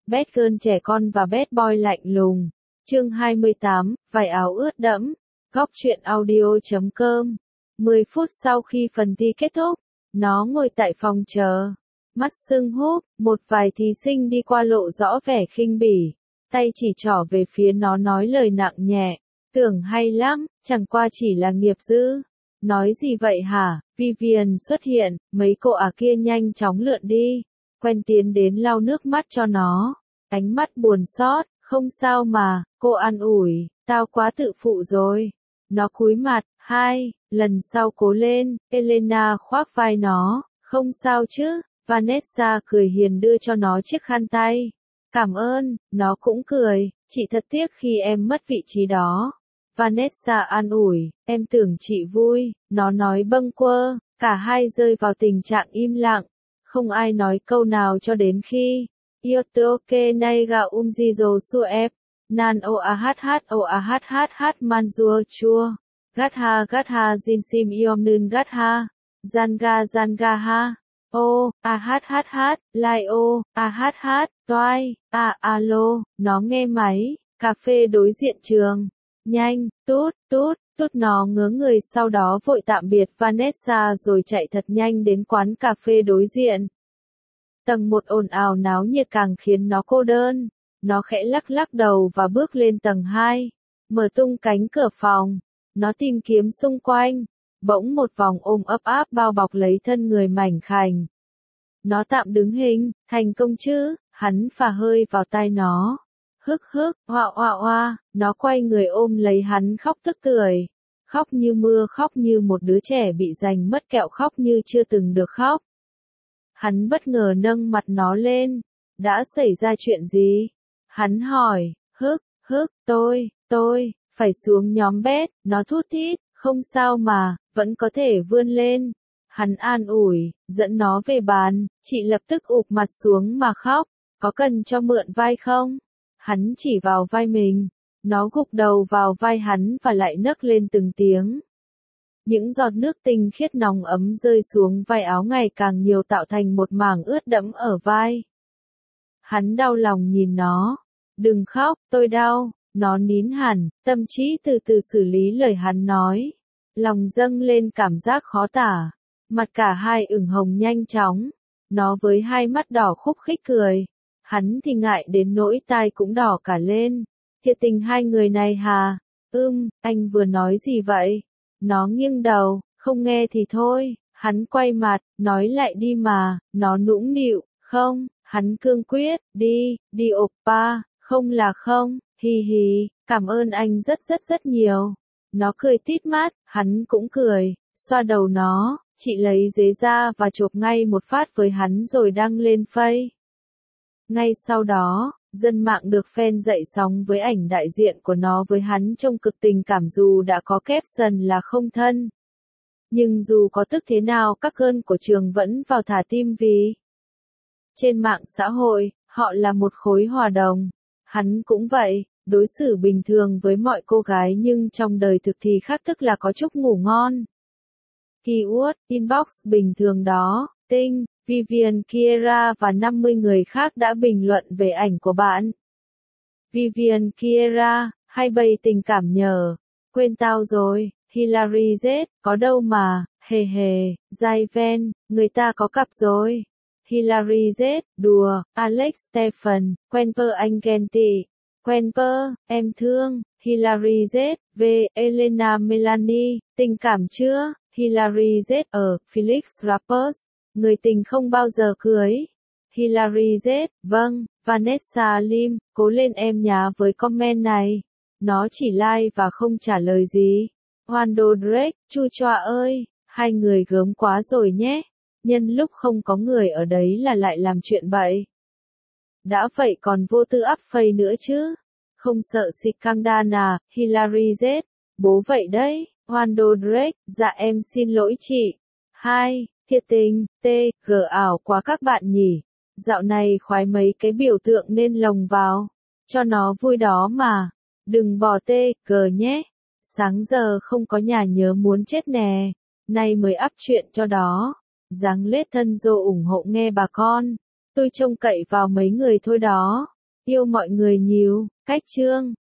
Bad girl trẻ con và bad boy lạnh lùng. Chương 28, vải áo ướt đẫm. Góc truyện audio.com. 10 phút sau khi phần thi kết thúc, nó ngồi tại phòng chờ. Mắt sưng húp, một vài thí sinh đi qua lộ rõ vẻ khinh bỉ. Tay chỉ trỏ về phía nó nói lời nặng nhẹ. Tưởng hay lắm, chẳng qua chỉ là nghiệp dư. Nói gì vậy hả? Vivian xuất hiện, mấy cô kia nhanh chóng lượn đi. Quen tiến đến lau nước mắt cho nó. Ánh mắt buồn xót, không sao mà, cô an ủi, tao quá tự phụ rồi. Nó cúi mặt, lần sau cố lên, Elena khoác vai nó, không sao chứ, Vanessa cười hiền đưa cho nó chiếc khăn tay. Cảm ơn, nó cũng cười, chị thật tiếc khi em mất vị trí đó. Vanessa an ủi, em tưởng chị vui, nó nói bâng quơ, cả hai rơi vào tình trạng im lặng, không ai nói câu nào cho đến khi Yotoke Naiga Umjizo Suep, Nan Oahh Manzua Chua, Gatha Jinsim Yomnun Gatha, Zanga Ha, O, Lai O, Toai, Alo, nó nghe máy, cà phê đối diện trường. Nhanh, tút, nó ngớ người sau đó vội tạm biệt Vanessa rồi chạy thật nhanh đến quán cà phê đối diện. Tầng 1 ồn ào náo nhiệt càng khiến nó cô đơn. Nó khẽ lắc đầu và bước lên tầng 2. Mở tung cánh cửa phòng. Nó tìm kiếm xung quanh. Bỗng một vòng ôm ấp áp bao bọc lấy thân người mảnh khảnh. Nó tạm đứng hình, thành công chứ, hắn phả hơi vào tai nó. Hoa, nó quay người ôm lấy hắn khóc tức tưởi. Khóc như mưa, khóc như một đứa trẻ bị giành mất kẹo, khóc như chưa từng được khóc. Hắn bất ngờ nâng mặt nó lên. Đã xảy ra chuyện gì? Hắn hỏi, tôi, phải xuống nhóm bét, nó thút thít, không sao mà, vẫn có thể vươn lên. Hắn an ủi, dẫn nó về bàn, chị lập tức ụp mặt xuống mà khóc, có cần cho mượn vai không? Hắn chỉ vào vai mình, nó gục đầu vào vai hắn và lại nấc lên từng tiếng. Những giọt nước tinh khiết nóng ấm rơi xuống vai áo ngày càng nhiều tạo thành một mảng ướt đẫm ở vai. Hắn đau lòng nhìn nó. Đừng khóc, tôi đau. Nó nín hẳn, tâm trí từ từ xử lý lời hắn nói. Lòng dâng lên cảm giác khó tả. Mặt cả hai ửng hồng nhanh chóng. Nó với hai mắt đỏ khúc khích cười. Hắn thì ngại đến nỗi tai cũng đỏ cả lên. Thiệt tình hai người này hà? Anh vừa nói gì vậy? Nó nghiêng đầu, không nghe thì thôi. Hắn quay mặt, nói lại đi mà. Nó nũng nịu, không. Hắn cương quyết, đi oppa, không là không. Hi, cảm ơn anh rất nhiều. Nó cười tít mắt, hắn cũng cười, xoa đầu nó. Chị lấy giấy ra và chộp ngay một phát với hắn rồi đăng lên Face. Ngay sau đó, dân mạng được fan dậy sóng với ảnh đại diện của nó với hắn trông cực tình cảm dù đã có caption là không thân. Nhưng dù có tức thế nào các girl của trường vẫn vào thả tim vì trên mạng xã hội, họ là một khối hòa đồng. Hắn cũng vậy, đối xử bình thường với mọi cô gái nhưng trong đời thực thì khác, tức là có chúc ngủ ngon. Keyword, inbox bình thường đó, Tinh, Vivian Kiera và 50 người khác đã bình luận về ảnh của bạn. Vivian Kiera, hay bày tình cảm nhờ. Quên tao rồi, Hilary Z, có đâu mà, hề, Giai Ven, người ta có cặp rồi. Hilary Z, đùa, Alex Stephen, quen pơ anh ghen tị. Quen pơ, em thương, Hilary Z, Elena Melanie, tình cảm chưa? Hilary Z, Felix Rappers, người tình không bao giờ cưới. Hilary Z, vâng, Vanessa Lim, cố lên em nhá với comment này. Nó chỉ like và không trả lời gì. Wando Drake, chu choa ơi, hai người gớm quá rồi nhé. Nhân lúc không có người ở đấy là lại làm chuyện bậy. Đã vậy còn vô tư up face nữa chứ. Không sợ scandal à, Hilary Z, bố vậy đấy. Wando Drake, dạ em xin lỗi chị. Thiệt tình, g ảo quá các bạn nhỉ. Dạo này khoái mấy cái biểu tượng nên lồng vào. Cho nó vui đó mà. Đừng bỏ g nhé. Sáng giờ không có nhà nhớ muốn chết nè. Nay mới up chuyện cho đó. Dáng lết thân dô ủng hộ nghe bà con. Tôi trông cậy vào mấy người thôi đó. Yêu mọi người nhiều, cách chương.